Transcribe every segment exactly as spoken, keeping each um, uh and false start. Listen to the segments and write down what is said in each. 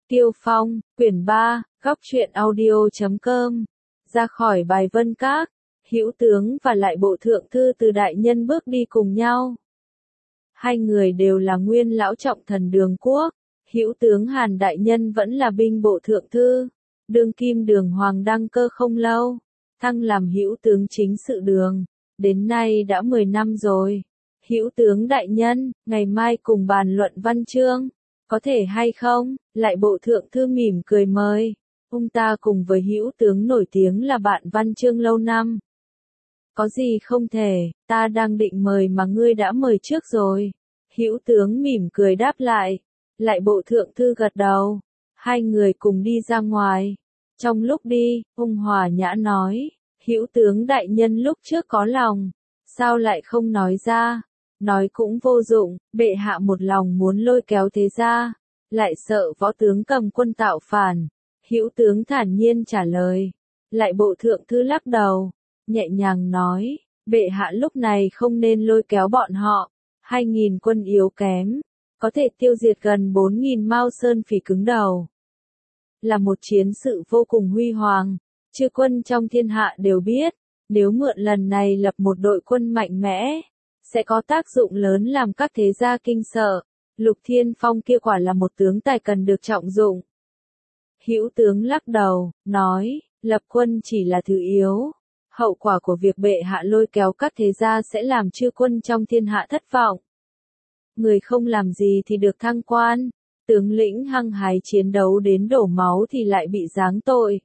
Tiêu Phong, quyển ba, góc truyện audio chấm com. Ra khỏi bài Vân Các, Hữu Tướng và lại Bộ Thượng Thư Từ đại nhân bước đi cùng nhau. Hai người đều là nguyên lão trọng thần Đường Quốc. Hữu Tướng Hàn đại nhân vẫn là binh bộ thượng thư. Đương kim Đường Hoàng đăng cơ không lâu, thăng làm Hữu Tướng chính sự Đường. Đến nay đã mười năm rồi. Hữu Tướng đại nhân, ngày mai cùng bàn luận văn chương. Có thể hay không? Lại Bộ Thượng Thư mỉm cười mời. Ông ta cùng với Hữu Tướng nổi tiếng là bạn văn chương lâu năm. Có gì không thể, ta đang định mời mà ngươi đã mời trước rồi. Hữu Tướng mỉm cười đáp lại. Lại Bộ Thượng Thư gật đầu. Hai người cùng đi ra ngoài. Trong lúc đi, ông Hòa Nhã nói, Hữu Tướng đại nhân lúc trước có lòng, sao lại không nói ra? Nói cũng vô dụng, bệ hạ một lòng muốn lôi kéo thế gia, lại sợ võ tướng cầm quân tạo phản. Hữu Tướng thản nhiên trả lời. Lại Bộ Thượng Thư lắc đầu, nhẹ nhàng nói, bệ hạ lúc này không nên lôi kéo bọn họ. Hai nghìn quân yếu kém, có thể tiêu diệt gần bốn nghìn Mao Sơn Phỉ cứng đầu. Là một chiến sự vô cùng huy hoàng, chư quân trong thiên hạ đều biết, nếu mượn lần này lập một đội quân mạnh mẽ, sẽ có tác dụng lớn làm các thế gia kinh sợ. Lục Thiên Phong kia quả là một tướng tài cần được trọng dụng. Hữu Tướng lắc đầu, nói, lập quân chỉ là thứ yếu. Hậu quả của việc bệ hạ lôi kéo các thế gia sẽ làm chư quân trong thiên hạ thất vọng. Người không làm gì thì được thăng quan, tướng lĩnh hăng hái chiến đấu đến đổ máu thì lại bị giáng tội.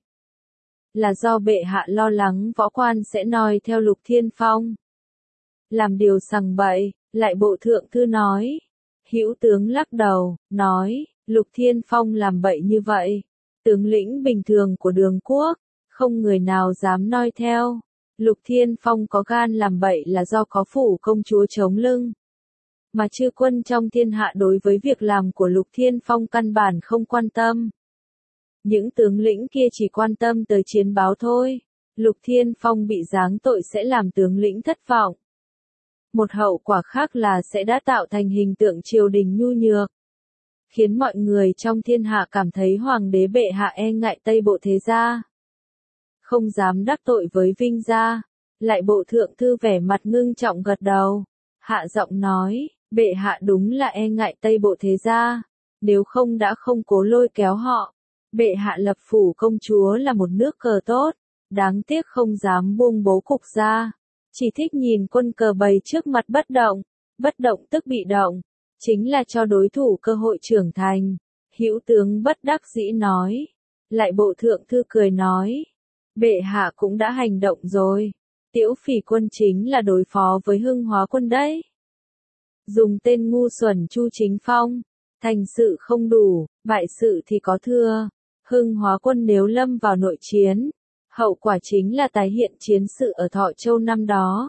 Là do bệ hạ lo lắng võ quan sẽ noi theo Lục Thiên Phong. Làm điều sằng bậy, Lại Bộ Thượng Thư nói. Hữu Tướng lắc đầu, nói, Lục Thiên Phong làm bậy như vậy. Tướng lĩnh bình thường của Đường Quốc, không người nào dám noi theo. Lục Thiên Phong có gan làm bậy là do có phủ công chúa chống lưng. Mà chư quân trong thiên hạ đối với việc làm của Lục Thiên Phong căn bản không quan tâm. Những tướng lĩnh kia chỉ quan tâm tới chiến báo thôi. Lục Thiên Phong bị giáng tội sẽ làm tướng lĩnh thất vọng. Một hậu quả khác là sẽ đã tạo thành hình tượng triều đình nhu nhược, khiến mọi người trong thiên hạ cảm thấy hoàng đế bệ hạ e ngại Tây Bộ thế gia, không dám đắc tội với Vinh gia. Lại Bộ Thượng Thư vẻ mặt ngưng trọng gật đầu, hạ giọng nói, bệ hạ đúng là e ngại Tây Bộ thế gia, nếu không đã không cố lôi kéo họ. Bệ hạ lập phủ công chúa là một nước cờ tốt, đáng tiếc không dám buông bố cục ra, chỉ thích nhìn quân cờ bày trước mặt bất động, bất động tức bị động, chính là cho đối thủ cơ hội trưởng thành. Hữu Tướng bất đắc dĩ nói. Lại Bộ Thượng Thư cười nói, bệ hạ cũng đã hành động rồi, Tiễu Phỉ quân chính là đối phó với Hưng Hóa quân đấy. Dùng tên ngu xuẩn Chu Chính Phong, thành sự không đủ, bại sự thì có thưa. Hưng Hóa quân nếu lâm vào nội chiến, hậu quả chính là tái hiện chiến sự ở Thọ Châu năm đó.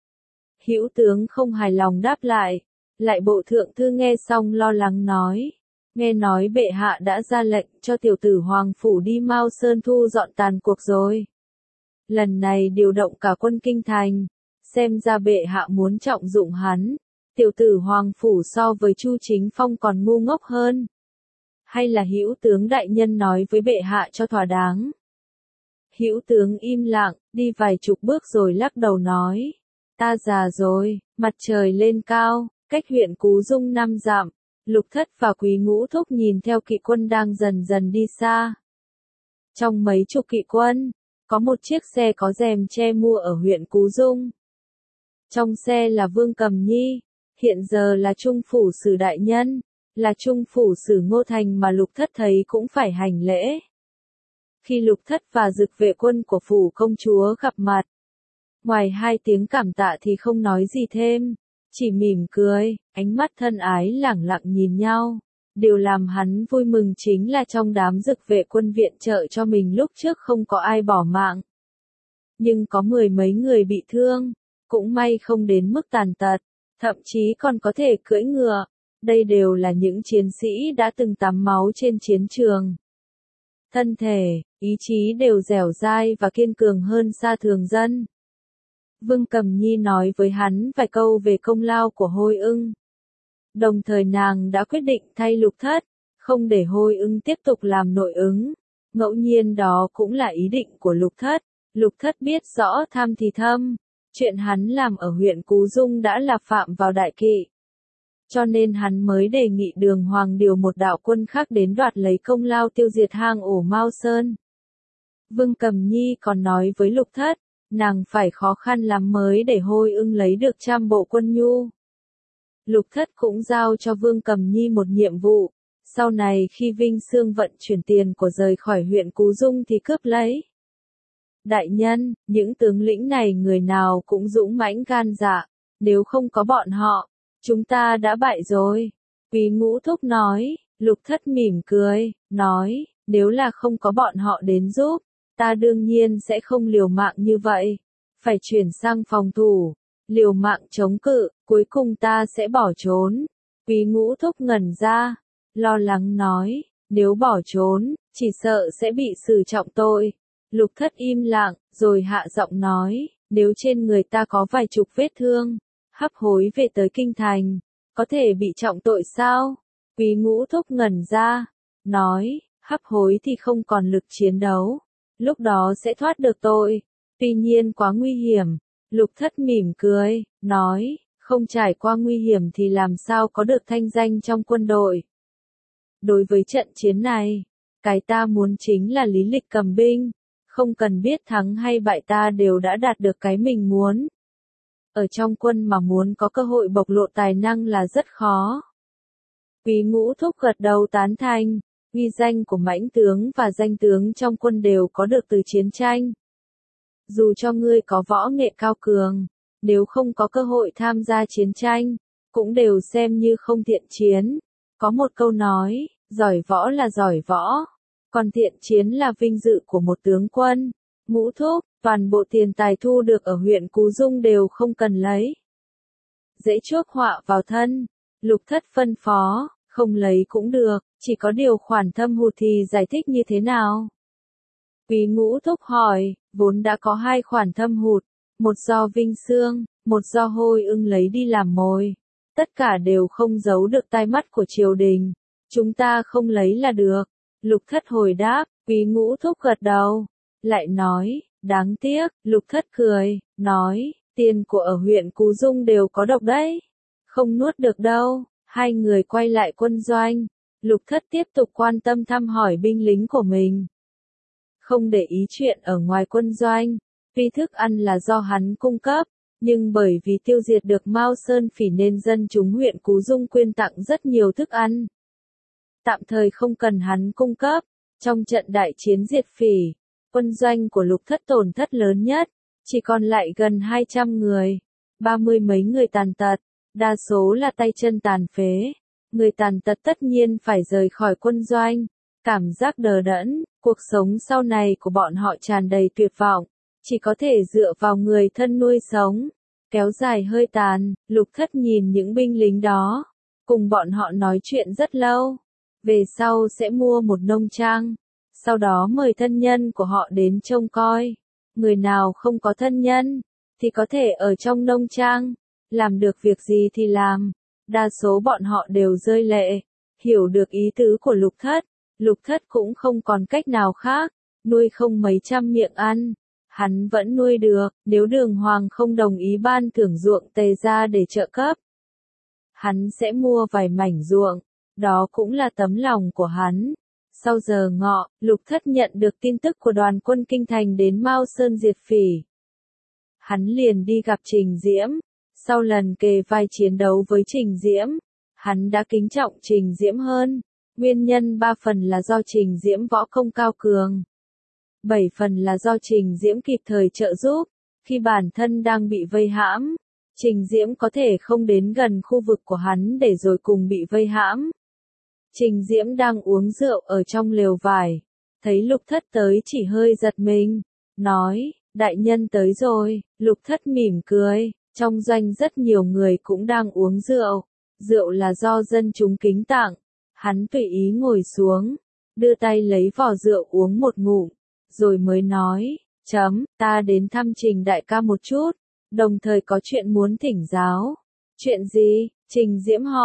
Hữu Tướng không hài lòng đáp lại. Lại Bộ Thượng Thư nghe xong lo lắng nói, nghe nói bệ hạ đã ra lệnh cho tiểu tử Hoàng Phủ đi Mao Sơn thu dọn tàn cuộc rồi. Lần này điều động cả quân kinh thành, xem ra bệ hạ muốn trọng dụng hắn. Tiểu tử Hoàng Phủ so với Chu Chính Phong còn ngu ngốc hơn. Hay là Hữu Tướng đại nhân nói với bệ hạ cho thỏa đáng. Hữu Tướng im lặng, đi vài chục bước rồi lắc đầu nói, ta già rồi. Mặt trời lên cao, cách huyện Cú Dung năm dặm, Lục Thất và Quý Ngũ Thúc nhìn theo kỵ quân đang dần dần đi xa. Trong mấy chục kỵ quân, có một chiếc xe có rèm che mua ở huyện Cú Dung. Trong xe là Vương Cầm Nhi, hiện giờ là Trung Phủ Sử đại nhân, là Trung Phủ Sử Ngô Thành mà Lục Thất thấy cũng phải hành lễ. Khi Lục Thất và Dực vệ quân của phủ công chúa gặp mặt, ngoài hai tiếng cảm tạ thì không nói gì thêm, chỉ mỉm cười, ánh mắt thân ái lẳng lặng nhìn nhau. Điều làm hắn vui mừng chính là trong đám Dực vệ quân viện trợ cho mình lúc trước không có ai bỏ mạng. Nhưng có mười mấy người bị thương, cũng may không đến mức tàn tật, thậm chí còn có thể cưỡi ngựa. Đây đều là những chiến sĩ đã từng tắm máu trên chiến trường. Thân thể, ý chí đều dẻo dai và kiên cường hơn xa thường dân. Vương Cầm Nhi nói với hắn vài câu về công lao của Hôi Ưng. Đồng thời nàng đã quyết định thay Lục Thất, không để Hồi Ưng tiếp tục làm nội ứng. Ngẫu nhiên đó cũng là ý định của Lục Thất. Lục Thất biết rõ tham thì thâm, chuyện hắn làm ở huyện Cú Dung đã là phạm vào đại kỵ. Cho nên hắn mới đề nghị Đường Hoàng điều một đạo quân khác đến đoạt lấy công lao tiêu diệt hang ổ Mao Sơn. Vương Cầm Nhi còn nói với Lục Thất, nàng phải khó khăn lắm mới để Hồi Ưng lấy được trăm bộ quân nhu. Lục Thất cũng giao cho Vương Cầm Nhi một nhiệm vụ, sau này khi Vinh Xương vận chuyển tiền của rời khỏi huyện Cú Dung thì cướp lấy. Đại nhân, những tướng lĩnh này người nào cũng dũng mãnh gan dạ, nếu không có bọn họ, chúng ta đã bại rồi. Quý Ngũ Thúc nói. Lục Thất mỉm cười, nói, nếu là không có bọn họ đến giúp, ta đương nhiên sẽ không liều mạng như vậy. Phải chuyển sang phòng thủ, liều mạng chống cự, cuối cùng ta sẽ bỏ trốn. Quý Ngũ Thúc ngẩn ra, lo lắng nói, nếu bỏ trốn, chỉ sợ sẽ bị xử trọng tội. Lục Thất im lặng, rồi hạ giọng nói, nếu trên người ta có vài chục vết thương, hấp hối về tới kinh thành, có thể bị trọng tội sao? Quý Ngũ Thúc ngẩn ra, nói, hấp hối thì không còn lực chiến đấu, lúc đó sẽ thoát được tội, tuy nhiên quá nguy hiểm. Lục Thất mỉm cười, nói, không trải qua nguy hiểm thì làm sao có được thanh danh trong quân đội. Đối với trận chiến này, cái ta muốn chính là lý lịch cầm binh, không cần biết thắng hay bại ta đều đã đạt được cái mình muốn. Ở trong quân mà muốn có cơ hội bộc lộ tài năng là rất khó. Quý Ngũ Thúc gật đầu tán thành, uy danh của mãnh tướng và danh tướng trong quân đều có được từ chiến tranh. Dù cho ngươi có võ nghệ cao cường, nếu không có cơ hội tham gia chiến tranh, cũng đều xem như không thiện chiến. Có một câu nói, giỏi võ là giỏi võ, còn thiện chiến là vinh dự của một tướng quân. Ngũ Thúc, toàn bộ tiền tài thu được ở huyện Cú Dung đều không cần lấy. Dễ chuốc họa vào thân. Lục Thất phân phó, không lấy cũng được, chỉ có điều khoản thâm hụt thì giải thích như thế nào? Quý Ngũ Thúc hỏi, vốn đã có hai khoản thâm hụt, một do Vinh Xương, một do Hồi Ưng lấy đi làm mồi. Tất cả đều không giấu được tai mắt của triều đình. Chúng ta không lấy là được. Lục Thất hồi đáp, Quý Ngũ Thúc gật đầu. Lại nói, đáng tiếc, Lục Thất cười, nói, tiền của ở huyện Cú Dung đều có độc đấy. Không nuốt được đâu. Hai người quay lại quân doanh. Lục Thất tiếp tục quan tâm thăm hỏi binh lính của mình. Không để ý chuyện ở ngoài quân doanh. Tuy thức ăn là do hắn cung cấp, nhưng bởi vì tiêu diệt được Mao Sơn Phỉ nên dân chúng huyện Cú Dung quyên tặng rất nhiều thức ăn. Tạm thời không cần hắn cung cấp. Trong trận đại chiến diệt Phỉ, quân doanh của Lục Thất tổn thất lớn nhất, chỉ còn lại gần hai trăm người, ba mươi mấy người tàn tật, đa số là tay chân tàn phế. Người tàn tật tất nhiên phải rời khỏi quân doanh, cảm giác đờ đẫn, cuộc sống sau này của bọn họ tràn đầy tuyệt vọng, chỉ có thể dựa vào người thân nuôi sống. Kéo dài hơi tàn, Lục Thất nhìn những binh lính đó, cùng bọn họ nói chuyện rất lâu. Về sau sẽ mua một nông trang, sau đó mời thân nhân của họ đến trông coi. Người nào không có thân nhân, thì có thể ở trong nông trang, làm được việc gì thì làm. Đa số bọn họ đều rơi lệ, hiểu được ý tứ của Lục Thất. Lục Thất cũng không còn cách nào khác, nuôi không mấy trăm miệng ăn. Hắn vẫn nuôi được, nếu Đường Hoàng không đồng ý ban thưởng ruộng Tề ra để trợ cấp. Hắn sẽ mua vài mảnh ruộng, đó cũng là tấm lòng của hắn. Sau giờ ngọ, Lục Thất nhận được tin tức của đoàn quân kinh thành đến Mao Sơn diệt Phỉ. Hắn liền đi gặp Trình Diễm. Sau lần kề vai chiến đấu với Trình Diễm, hắn đã kính trọng Trình Diễm hơn. Nguyên nhân ba phần là do Trình Diễm võ công cao cường. Bảy phần là do Trình Diễm kịp thời trợ giúp. Khi bản thân đang bị vây hãm, Trình Diễm có thể không đến gần khu vực của hắn để rồi cùng bị vây hãm. Trình Diễm đang uống rượu ở trong lều vải, thấy Lục Thất tới chỉ hơi giật mình, nói, đại nhân tới rồi. Lục Thất mỉm cười, trong doanh rất nhiều người cũng đang uống rượu, rượu là do dân chúng kính tặng. Hắn tùy ý ngồi xuống, đưa tay lấy vò rượu uống một ngụm, rồi mới nói, chấm, ta đến thăm Trình đại ca một chút, đồng thời có chuyện muốn thỉnh giáo. Chuyện gì? Trình Diễm hỏi,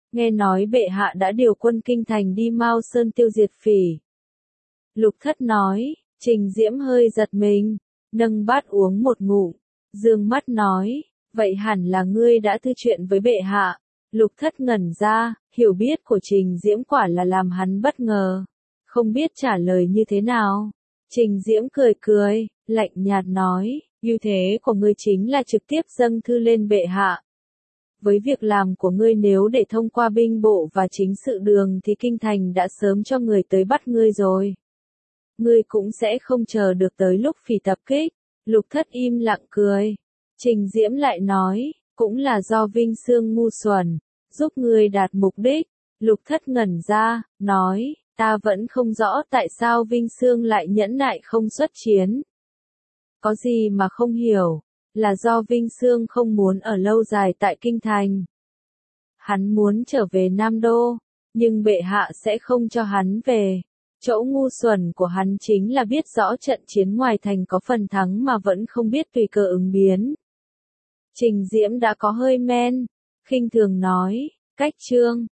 nghe nói bệ hạ đã điều quân kinh thành đi Mao Sơn tiêu diệt phỉ. Lục Thất nói, Trình Diễm hơi giật mình, nâng bát uống một ngụm, dương mắt nói, vậy hẳn là ngươi đã thư chuyện với bệ hạ. Lục Thất ngẩn ra, hiểu biết của Trình Diễm quả là làm hắn bất ngờ, không biết trả lời như thế nào. Trình Diễm cười cười, lạnh nhạt nói, ưu thế của ngươi chính là trực tiếp dâng thư lên bệ hạ. Với việc làm của ngươi nếu để thông qua binh bộ và chính sự đường thì kinh thành đã sớm cho người tới bắt ngươi rồi. Ngươi cũng sẽ không chờ được tới lúc phỉ tập kích. Lục Thất im lặng cười. Trình Diễm lại nói, cũng là do Vinh Xương ngu xuẩn, giúp ngươi đạt mục đích. Lục Thất ngẩn ra, nói, ta vẫn không rõ tại sao Vinh Xương lại nhẫn nại không xuất chiến. Có gì mà không hiểu, là do Vinh Xương không muốn ở lâu dài tại kinh thành. Hắn muốn trở về Nam Đô, nhưng bệ hạ sẽ không cho hắn về. Chỗ ngu xuẩn của hắn chính là biết rõ trận chiến ngoài thành có phần thắng mà vẫn không biết tùy cơ ứng biến. Trình Diễm đã có hơi men, khinh thường nói, cách chương.